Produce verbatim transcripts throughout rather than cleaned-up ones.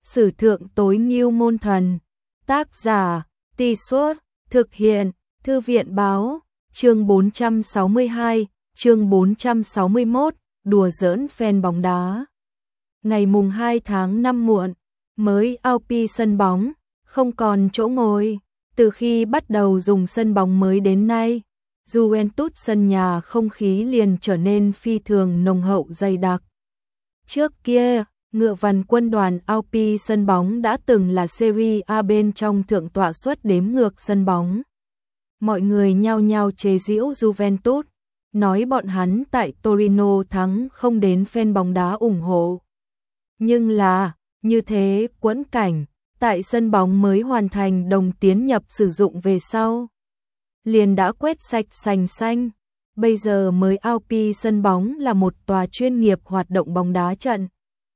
Sử thượng tối ngưu môn thần. Tác giả, Tì Suốt, thực hiện, Thư viện báo, chương bốn trăm sáu mươi hai, chương bốn trăm sáu mươi mốt, đùa giỡn fan bóng đá. Ngày mùng hai tháng năm muộn, mới a pê sân bóng, không còn chỗ ngồi. Từ khi bắt đầu dùng sân bóng mới đến nay, Juventus sân nhà không khí liền trở nên phi thường nồng hậu dày đặc. Trước kia, ngựa vằn quân đoàn a pê sân bóng đã từng là Serie A bên trong thượng tọa suất đếm ngược sân bóng. Mọi người nhao nhao chế giễu Juventus, nói bọn hắn tại Torino thắng không đến fan bóng đá ủng hộ. Nhưng là, như thế quẫn cảnh, tại sân bóng mới hoàn thành đồng tiến nhập sử dụng về sau, liền đã quét sạch sành xanh. Bây giờ mới a pê sân bóng là một tòa chuyên nghiệp hoạt động bóng đá trận.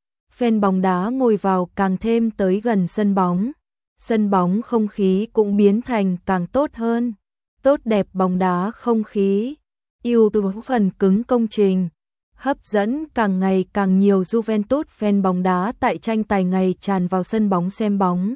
Fan bóng đá ngồi vào càng thêm tới gần sân bóng. Sân bóng không khí cũng biến thành càng tốt hơn. Tốt đẹp bóng đá không khí, ưu tú phần cứng công trình, hấp dẫn càng ngày càng nhiều Juventus fan bóng đá tại tranh tài ngày tràn vào sân bóng xem bóng.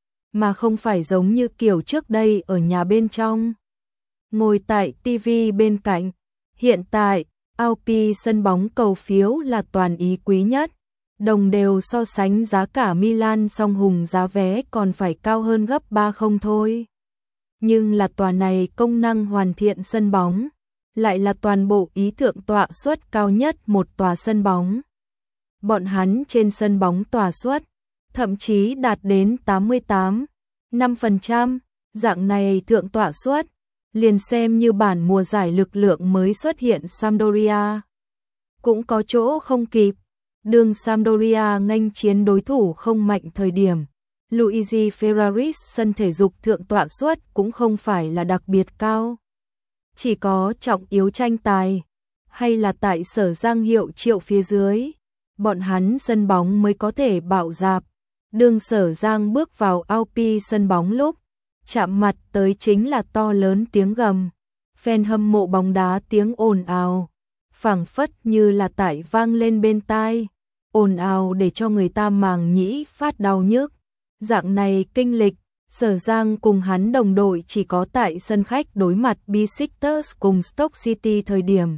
Mà không phải giống như kiểu trước đây ở nhà bên trong, ngồi tại ti vi bên cạnh. Hiện tại, a pê sân bóng cầu phiếu là toàn ý quý nhất. Đồng đều so sánh giá cả Milan song hùng giá vé còn phải cao hơn gấp ba không thôi. Nhưng là tòa này công năng hoàn thiện sân bóng, lại là toàn bộ ý thượng tọa suất cao nhất một tòa sân bóng. Bọn hắn trên sân bóng tòa suất, thậm chí đạt đến tám mươi tám phẩy năm phần trăm, dạng này thượng tọa suất, liền xem như bản mùa giải lực lượng mới xuất hiện Sampdoria cũng có chỗ không kịp. Đường Sampdoria nghênh chiến đối thủ không mạnh thời điểm, Luigi Ferraris sân thể dục thượng tọa suất cũng không phải là đặc biệt cao. Chỉ có trọng yếu tranh tài, hay là tại Sở Giang hiệu triệu phía dưới, bọn hắn sân bóng mới có thể bạo dạp. Đường Sở Giang bước vào a pê sân bóng lúc, chạm mặt tới chính là to lớn tiếng gầm. Fan hâm mộ bóng đá tiếng ồn ào, phảng phất như là tại vang lên bên tai, ồn ào để cho người ta màng nhĩ phát đau nhức. Dạng này kinh lịch, Sở Giang cùng hắn đồng đội chỉ có tại sân khách đối mặt Besiktas cùng Stoke City thời điểm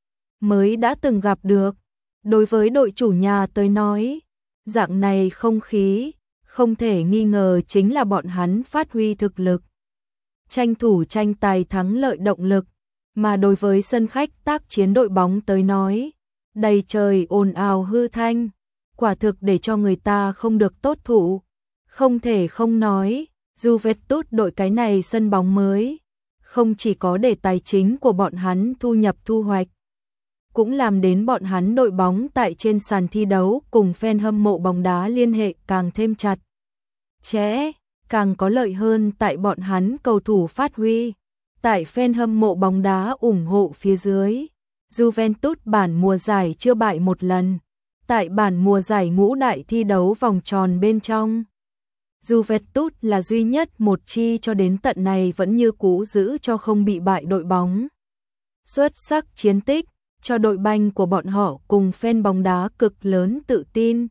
mới đã từng gặp được. Đối với đội chủ nhà tới nói, dạng này không khí, không thể nghi ngờ chính là bọn hắn phát huy thực lực, tranh thủ tranh tài thắng lợi động lực. Mà đối với sân khách tác chiến đội bóng tới nói, đầy trời ồn ào hư thanh, quả thực để cho người ta không được tốt thụ. Không thể không nói, Juventus đội cái này sân bóng mới, không chỉ có để tài chính của bọn hắn thu nhập thu hoạch, cũng làm đến bọn hắn đội bóng tại trên sàn thi đấu cùng fan hâm mộ bóng đá liên hệ càng thêm chặt chẽ, càng có lợi hơn tại bọn hắn cầu thủ phát huy. Tại fan hâm mộ bóng đá ủng hộ phía dưới, Juventus bản mùa giải chưa bại một lần. Tại bản mùa giải ngũ đại thi đấu vòng tròn bên trong, Juventus là duy nhất một chi cho đến tận này vẫn như cũ giữ cho không bị bại đội bóng. Xuất sắc chiến tích, cho đội banh của bọn họ cùng fan bóng đá cực lớn tự tin.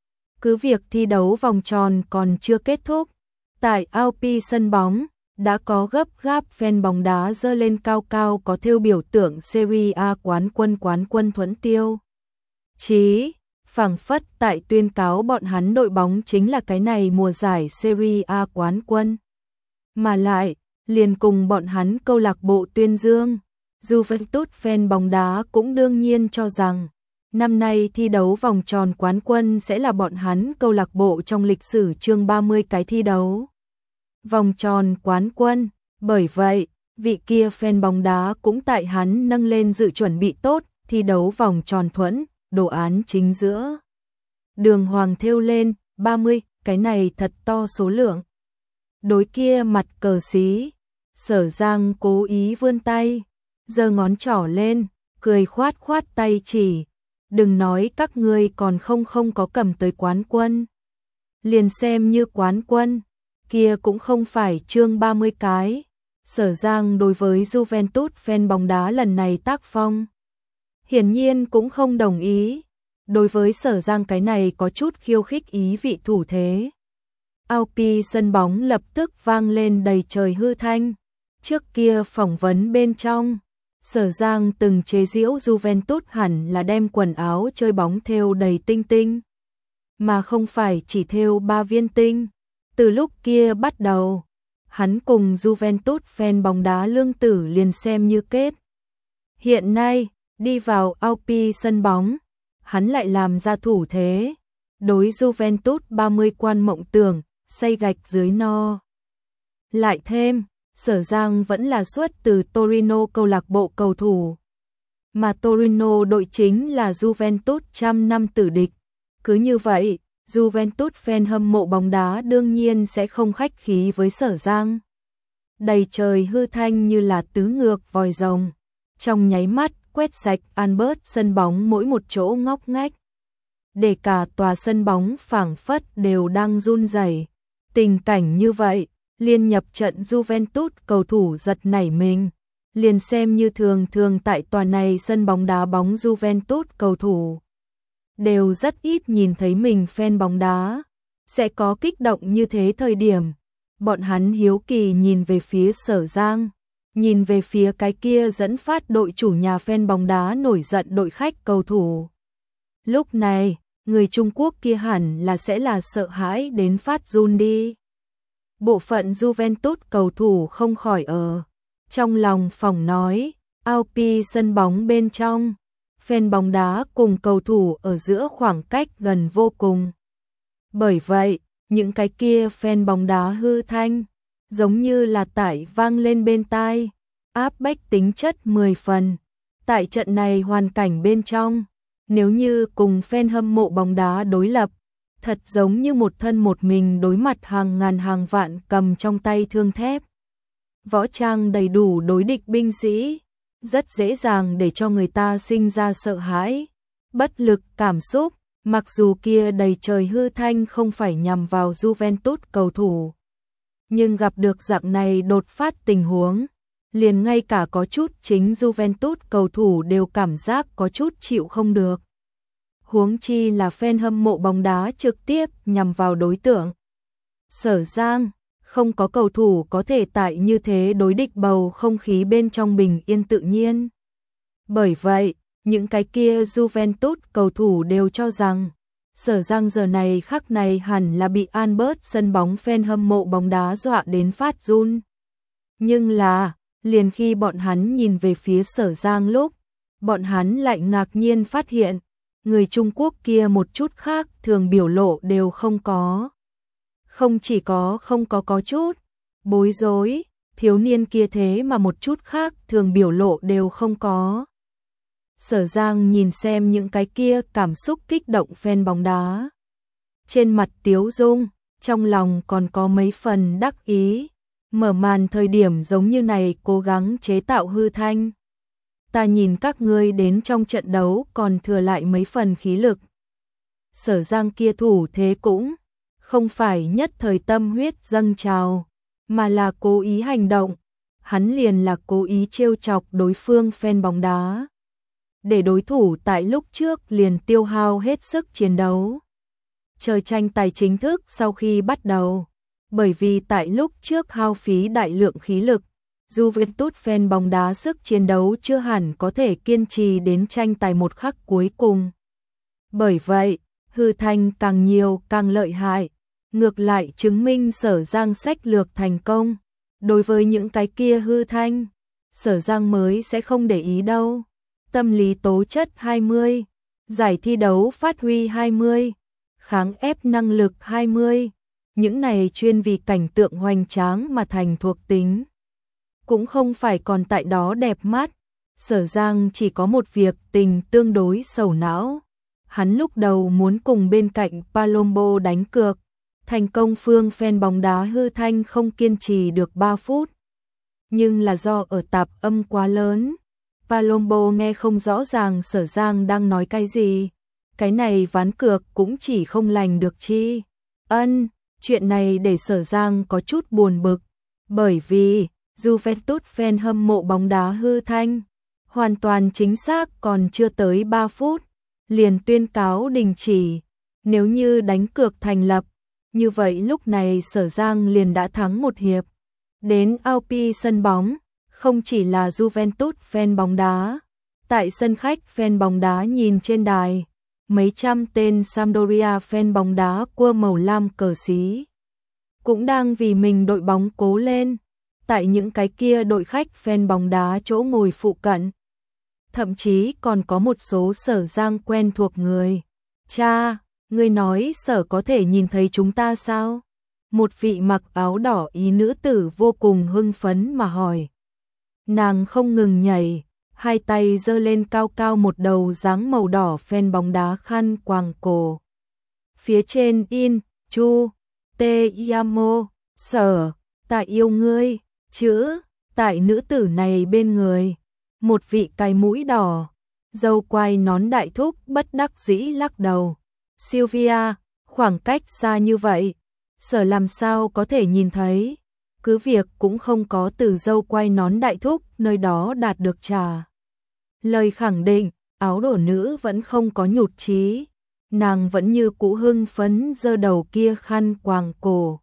Cứ việc thi đấu vòng tròn còn chưa kết thúc, tại a pê sân bóng, đã có gấp gáp fan bóng đá giơ lên cao cao có thêu biểu tượng Serie A quán quân quán quân thuẫn tiêu chí, phảng phất tại tuyên cáo bọn hắn đội bóng chính là cái này mùa giải Serie A quán quân. Mà lại, liền cùng bọn hắn câu lạc bộ tuyên dương, Juventus fan bóng đá cũng đương nhiên cho rằng, năm nay thi đấu vòng tròn quán quân sẽ là bọn hắn câu lạc bộ trong lịch sử chương ba mươi cái thi đấu vòng tròn quán quân. Bởi vậy, vị kia fan bóng đá cũng tại hắn nâng lên dự chuẩn bị tốt thi đấu vòng tròn thuẫn, đồ án chính giữa đường hoàng thêu lên ba mươi, cái này thật to số lượng. Đối kia mặt cờ xí, Sở Giang cố ý vươn tay, giơ ngón trỏ lên, cười khoát khoát tay chỉ, đừng nói các ngươi còn không không có cầm tới quán quân, liền xem như quán quân, kia cũng không phải chương ba mươi cái. Sở Giang đối với Juventus fan bóng đá lần này tác phong, hiển nhiên cũng không đồng ý. Đối với Sở Giang cái này có chút khiêu khích ý vị thủ thế. Ao pi sân bóng lập tức vang lên đầy trời hư thanh. Trước kia phỏng vấn bên trong, Sở Giang từng chế giễu Juventus hẳn là đem quần áo chơi bóng thêu đầy tinh tinh, mà không phải chỉ thêu ba viên tinh. Từ lúc kia bắt đầu, hắn cùng Juventus fan bóng đá lương tử liền xem như kết. Hiện nay, đi vào ao pi sân bóng, hắn lại làm ra thủ thế. Đối Juventus ba mươi quan mộng tưởng, xây gạch dưới no. Lại thêm, Sở Giang vẫn là xuất từ Torino câu lạc bộ cầu thủ. Mà Torino đội chính là Juventus trăm năm tử địch. Cứ như vậy, Juventus fan hâm mộ bóng đá đương nhiên sẽ không khách khí với Sở Giang. Đầy trời hư thanh như là tứ ngược vòi rồng. Trong nháy mắt, quét sạch Albert sân bóng mỗi một chỗ ngóc ngách. Để cả tòa sân bóng phảng phất đều đang run rẩy. Tình cảnh như vậy, liên nhập trận Juventus cầu thủ giật nảy mình. Liền xem như thường thường tại tòa này sân bóng đá bóng Juventus cầu thủ đều rất ít nhìn thấy mình fan bóng đá sẽ có kích động như thế thời điểm. Bọn hắn hiếu kỳ nhìn về phía Sở Giang, nhìn về phía cái kia dẫn phát đội chủ nhà fan bóng đá nổi giận đội khách cầu thủ. Lúc này, người Trung Quốc kia hẳn là sẽ là sợ hãi đến phát run đi. Bộ phận Juventus cầu thủ không khỏi ở trong lòng phòng nói, ao pi sân bóng bên trong, fan bóng đá cùng cầu thủ ở giữa khoảng cách gần vô cùng. Bởi vậy, những cái kia fan bóng đá hư thanh, giống như là tải vang lên bên tai, áp bách tính chất mười phần. Tại trận này hoàn cảnh bên trong, nếu như cùng fan hâm mộ bóng đá đối lập, thật giống như một thân một mình đối mặt hàng ngàn hàng vạn cầm trong tay thương thép. Võ trang đầy đủ đối địch binh sĩ, rất dễ dàng để cho người ta sinh ra sợ hãi, bất lực cảm xúc, mặc dù kia đầy trời hư thanh không phải nhằm vào Juventus cầu thủ. Nhưng gặp được dạng này đột phát tình huống, liền ngay cả có chút chính Juventus cầu thủ đều cảm giác có chút chịu không được. Huống chi là fan hâm mộ bóng đá trực tiếp nhằm vào đối tượng. Sở Giang, không có cầu thủ có thể tại như thế đối địch bầu không khí bên trong bình yên tự nhiên. Bởi vậy, những cái kia Juventus cầu thủ đều cho rằng, Sở Giang giờ này khắc này hẳn là bị Albert sân bóng fan hâm mộ bóng đá dọa đến phát run. Nhưng là, liền khi bọn hắn nhìn về phía Sở Giang lúc, bọn hắn lại ngạc nhiên phát hiện, người Trung Quốc kia một chút khác thường biểu lộ đều không có. Không chỉ có không có có chút bối rối, thiếu niên kia thế mà một chút khác thường biểu lộ đều không có. Sở Giang nhìn xem những cái kia cảm xúc kích động fan bóng đá. Trên mặt tiếu dung, trong lòng còn có mấy phần đắc ý. Mở màn thời điểm giống như này cố gắng chế tạo hư thanh. Ta nhìn các ngươi đến trong trận đấu còn thừa lại mấy phần khí lực. Sở Giang kia thủ thế cũng không phải nhất thời tâm huyết dâng trào, mà là cố ý hành động. Hắn liền là cố ý trêu chọc đối phương fan bóng đá, để đối thủ tại lúc trước liền tiêu hao hết sức chiến đấu. Chơi tranh tài chính thức sau khi bắt đầu, bởi vì tại lúc trước hao phí đại lượng khí lực, Juventus fan bóng đá sức chiến đấu chưa hẳn có thể kiên trì đến tranh tài một khắc cuối cùng. Bởi vậy, hư thanh càng nhiều càng lợi hại, ngược lại chứng minh Sở Giang sách lược thành công. Đối với những cái kia hư thanh, Sở Giang mới sẽ không để ý đâu. Tâm lý tố chất hai mươi, giải thi đấu phát huy hai mươi, kháng ép năng lực hai mươi, những này chuyên vì cảnh tượng hoành tráng mà thành thuộc tính. Cũng không phải còn tại đó đẹp mắt. Sở Giang chỉ có một việc tình tương đối sầu não. Hắn lúc đầu muốn cùng bên cạnh Palombo đánh cược, thành công phương fan bóng đá hư thanh không kiên trì được ba phút. Nhưng là do ở tạp âm quá lớn, Palombo nghe không rõ ràng Sở Giang đang nói cái gì. Cái này ván cược cũng chỉ không lành được chi. Ân, chuyện này để Sở Giang có chút buồn bực, bởi vì Juventus fan hâm mộ bóng đá hư thanh, hoàn toàn chính xác còn chưa tới ba phút, liền tuyên cáo đình chỉ. Nếu như đánh cược thành lập, như vậy lúc này Sở Giang liền đã thắng một hiệp. Đến Alpi sân bóng, không chỉ là Juventus fan bóng đá. Tại sân khách fan bóng đá nhìn trên đài, mấy trăm tên Sampdoria fan bóng đá quơ màu lam cờ xí. Cũng đang vì mình đội bóng cố lên. Tại những cái kia đội khách fan bóng đá chỗ ngồi phụ cận. Thậm chí còn có một số Sở Giang quen thuộc người. Cha, ngươi nói Sở có thể nhìn thấy chúng ta sao? Một vị mặc áo đỏ ý nữ tử vô cùng hưng phấn mà hỏi. Nàng không ngừng nhảy, hai tay giơ lên cao cao một đầu dáng màu đỏ fan bóng đá khăn quàng cổ. Phía trên in, Chu, Te Amo, Sở, ta yêu ngươi, chữ, tại nữ tử này bên người. Một vị cái mũi đỏ, dâu quai nón đại thúc bất đắc dĩ lắc đầu. Sylvia, khoảng cách xa như vậy, Sở làm sao có thể nhìn thấy, cứ việc cũng không có từ dâu quai nón đại thúc nơi đó đạt được trả lời khẳng định, áo đỏ nữ vẫn không có nhụt chí, nàng vẫn như cũ hưng phấn giơ đầu kia khăn quàng cổ,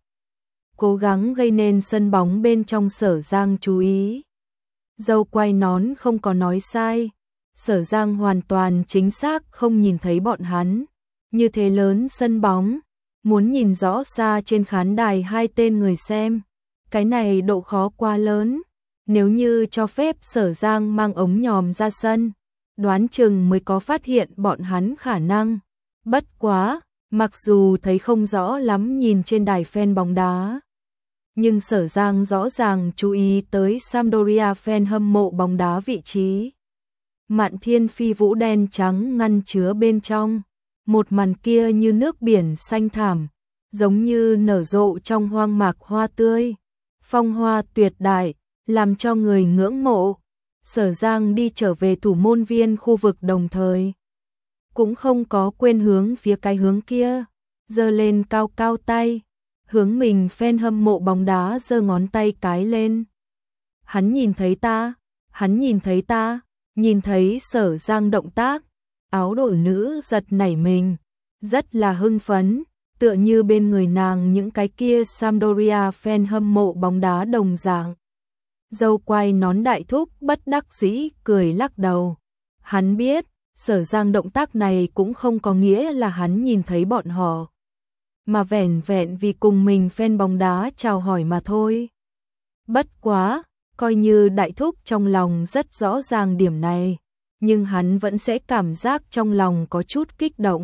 cố gắng gây nên sân bóng bên trong Sở Giang chú ý. Dâu quai nón không có nói sai, Sở Giang hoàn toàn chính xác không nhìn thấy bọn hắn. Như thế lớn sân bóng, muốn nhìn rõ xa trên khán đài hai tên người xem, cái này độ khó quá lớn. Nếu như cho phép Sở Giang mang ống nhòm ra sân, đoán chừng mới có phát hiện bọn hắn khả năng. Bất quá, mặc dù thấy không rõ lắm nhìn trên đài fan bóng đá, nhưng Sở Giang rõ ràng chú ý tới Sampdoria fan hâm mộ bóng đá vị trí. Mạn thiên phi vũ đen trắng ngăn chứa bên trong, một màn kia như nước biển xanh thảm, giống như nở rộ trong hoang mạc hoa tươi, phong hoa tuyệt đại, làm cho người ngưỡng mộ. Sở Giang đi trở về thủ môn viên khu vực đồng thời, cũng không có quên hướng phía cái hướng kia, giơ lên cao cao tay, hướng mình fan hâm mộ bóng đá giơ ngón tay cái lên. Hắn nhìn thấy ta, hắn nhìn thấy ta, nhìn thấy Sở Giang động tác, áo đỏ nữ giật nảy mình, rất là hưng phấn, tựa như bên người nàng những cái kia Sampdoria fan hâm mộ bóng đá đồng dạng. Dâu quai nón đại thúc bất đắc dĩ cười lắc đầu. Hắn biết, Sở Giang động tác này cũng không có nghĩa là hắn nhìn thấy bọn họ, mà vẻn vẹn vì cùng mình fan bóng đá chào hỏi mà thôi. Bất quá, coi như đại thúc trong lòng rất rõ ràng điểm này, nhưng hắn vẫn sẽ cảm giác trong lòng có chút kích động.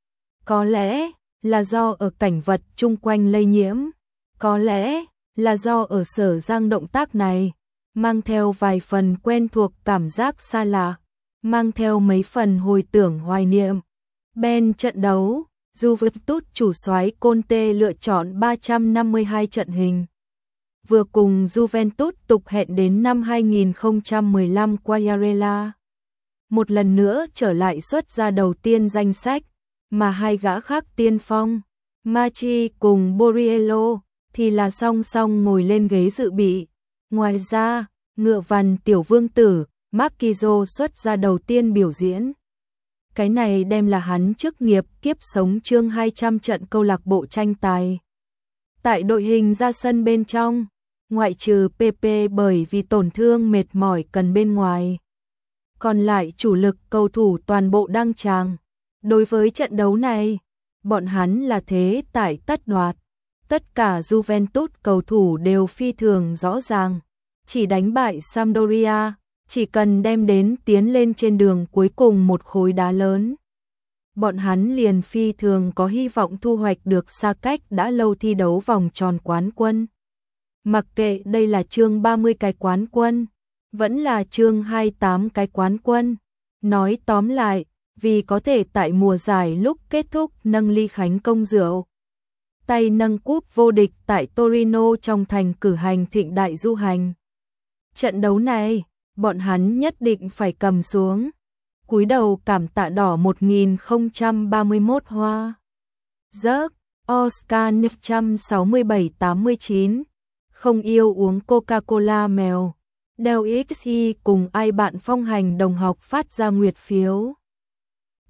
Có lẽ là do ở cảnh vật chung quanh lây nhiễm, có lẽ là do ở Sở Giang động tác này, mang theo vài phần quen thuộc cảm giác xa lạ, mang theo mấy phần hồi tưởng hoài niệm. Bên trận đấu, Juventus chủ soái Conte lựa chọn ba trăm năm mươi hai trận hình. Vừa cùng Juventus tục hẹn đến năm hai nghìn không trăm mười lăm Quagliarella một lần nữa trở lại xuất ra đầu tiên danh sách, mà hai gã khác tiên phong, Machi cùng Borriello, thì là song song ngồi lên ghế dự bị. Ngoài ra, ngựa vằn tiểu vương tử, Marquinhos xuất ra đầu tiên biểu diễn. Cái này đem là hắn chức nghiệp kiếp sống chương hai trăm trận câu lạc bộ tranh tài. Tại đội hình ra sân bên trong, ngoại trừ pê pê bởi vì tổn thương mệt mỏi cần bên ngoài, còn lại chủ lực cầu thủ toàn bộ đăng tràng. Đối với trận đấu này, bọn hắn là thế tại tất đoạt. Tất cả Juventus cầu thủ đều phi thường rõ ràng, chỉ đánh bại Sampdoria, chỉ cần đem đến tiến lên trên đường cuối cùng một khối đá lớn. Bọn hắn liền phi thường có hy vọng thu hoạch được xa cách đã lâu thi đấu vòng tròn quán quân. Mặc kệ đây là chương ba mươi cái quán quân, vẫn là chương hai mươi tám cái quán quân. Nói tóm lại, vì có thể tại mùa giải lúc kết thúc nâng ly khánh công rượu, tay nâng cúp vô địch tại Torino trong thành cử hành thịnh đại du hành. Trận đấu này, bọn hắn nhất định phải cầm xuống. Cúi đầu cảm tạ đỏ một nghìn không trăm ba mươi mốt hoa. Rớt, Oscar một sáu bảy tám chín. Không yêu uống Coca-Cola mèo. Đeo ích i cùng ai bạn phong hành đồng học phát ra nguyệt phiếu.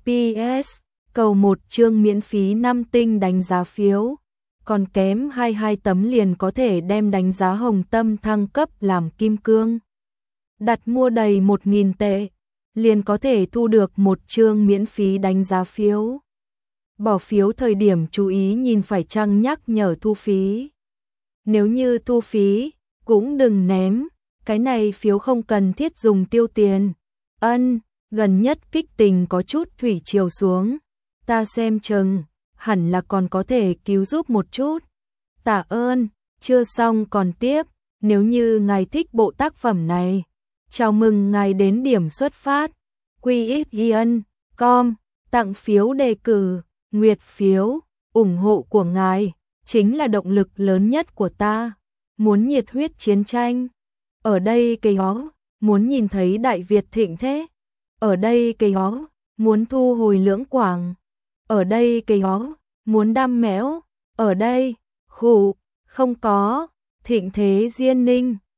pê ét, cầu một chương miễn phí năm tinh đánh giá phiếu, còn kém hai mươi hai tấm liền có thể đem đánh giá hồng tâm thăng cấp làm kim cương. Đặt mua đầy một nghìn tệ, liền có thể thu được một chương miễn phí đánh giá phiếu. Bỏ phiếu thời điểm chú ý nhìn phải chăng nhắc nhở thu phí. Nếu như thu phí, cũng đừng ném, cái này phiếu không cần thiết dùng tiêu tiền. Ân, gần nhất kích tình có chút thủy chiều xuống, ta xem chừng, hẳn là còn có thể cứu giúp một chút. Tạ ơn, chưa xong còn tiếp, nếu như ngài thích bộ tác phẩm này, chào mừng ngài đến điểm xuất phát, quy ích yên com, tặng phiếu đề cử, nguyệt phiếu, ủng hộ của ngài, chính là động lực lớn nhất của ta, muốn nhiệt huyết chiến tranh. Ở đây cây ó, muốn nhìn thấy Đại Việt thịnh thế. Ở đây cây ó, muốn thu hồi Lưỡng Quảng. Ở đây cây ó, muốn đam mẽo. Ở đây, khủ, không có, thịnh thế Diên Ninh.